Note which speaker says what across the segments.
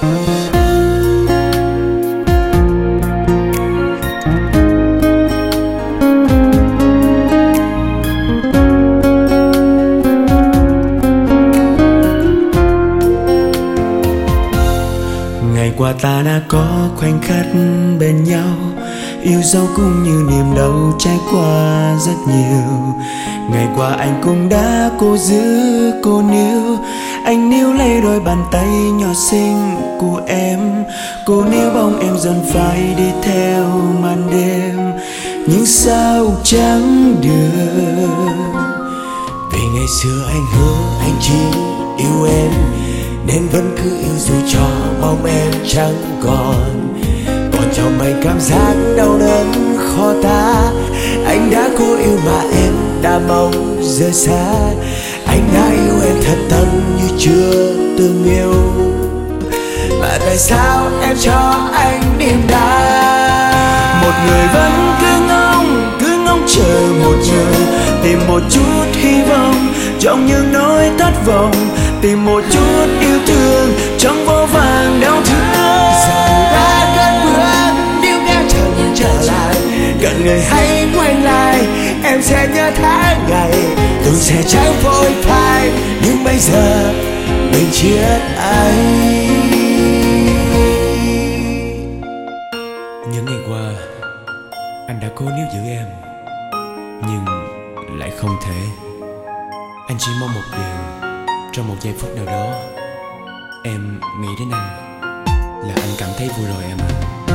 Speaker 1: Ngày qua ta đã có khoảnh khắc bên nhau, yêu dấu cũng như niềm đau trải qua rất nhiều. Ngày qua anh cũng đã cố giữ cô níu, anh níu lấy đôi bàn tay nhỏ xinh của em. Cô níu bóng em dần phải đi theo màn đêm, nhưng sao chẳng được.
Speaker 2: Vì ngày xưa anh hứa anh chỉ yêu em, nên vẫn cứ yêu dù cho mong em chẳng còn. Còn trong anh cảm giác đau đớn khó tả, anh đã cố yêu mà em đã mong rời xa. Anh đã yêu em thật tâm như chưa từng yêu, mà tại sao em cho anh niềm đau?
Speaker 1: Một người vẫn cứ ngóng chờ một người, tìm một chút hy vọng trong những nỗi thất vọng, tìm một chút yêu thương trong vô vàn đau thương.
Speaker 2: Giờ đã cất bước níu kéo chẳng trở lại, gần người hãy quay lại, em sẽ nhớ tháng ngày thường sẽ chẳng vội phai, nhưng bây giờ mình chia tay.
Speaker 1: Những ngày qua anh đã cố níu giữ em, nhưng lại không thể. Anh chỉ mong một điều, trong một giây phút nào đó em nghĩ đến anh là anh cảm thấy vui rồi em ạ.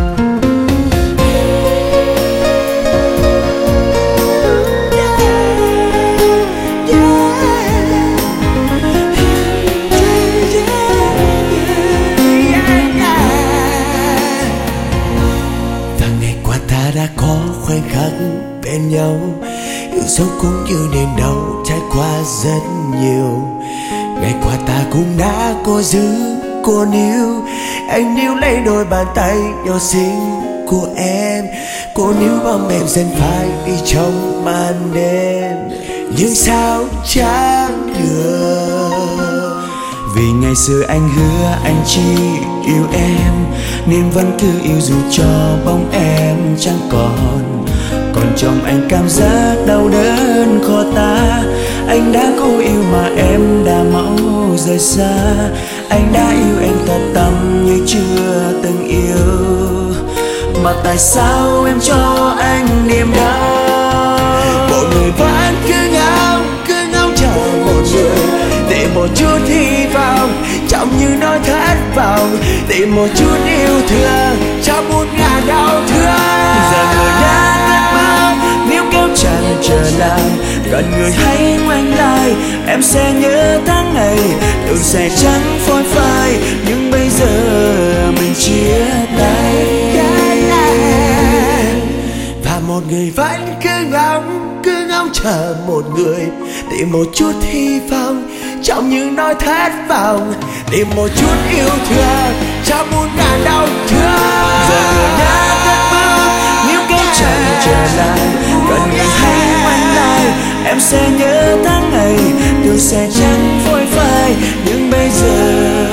Speaker 2: Và ngày qua ta đã có khoảnh khắc bên nhau, yêu dấu cũng như niềm đau trải qua rất nhiều. Ngày qua ta cũng đã cố giữ cô níu, anh níu lấy đôi bàn tay nhỏ xinh của em. Cô níu bóng em dần phải đi trong màn đêm, nhưng sao chẳng được.
Speaker 1: Vì ngày xưa anh hứa anh chỉ yêu em, nên vẫn cứ yêu dù cho bóng em chẳng còn. Còn trong anh cảm giác đau đớn khó tả, anh đã cố yêu mà em đã mau rời xa. Anh đã yêu em thật tâm như chưa từng yêu, mà tại sao em cho anh niềm đau?
Speaker 2: Một người vẫn cứ ngóng chờ một người, tìm một chút hy vọng trong những nỗi thất vọng, tìm một chút yêu thương trong muôn ngàn đau thương.
Speaker 1: Giờ người đã cất bước níu kéo chẳng trở lại, gần người hãy ngoảnh lại, em sẽ nhớ tháng ngày đường sẽ chẳng phôi phai, nhưng bây giờ mình chia tay.
Speaker 2: Và một người vẫn cứ ngóng chờ một người, tìm một chút hy vọng trong những nỗi thất vọng, tìm một chút yêu thương trong muôn ngàn đau thương.
Speaker 1: Giờ người đã cất bước níu kéo chẳng trở lại, gần người hãy ngoảnh lại, em sẽ nhớ tháng ngày đường sẽ chẳng phôi phai, nhưng bây giờ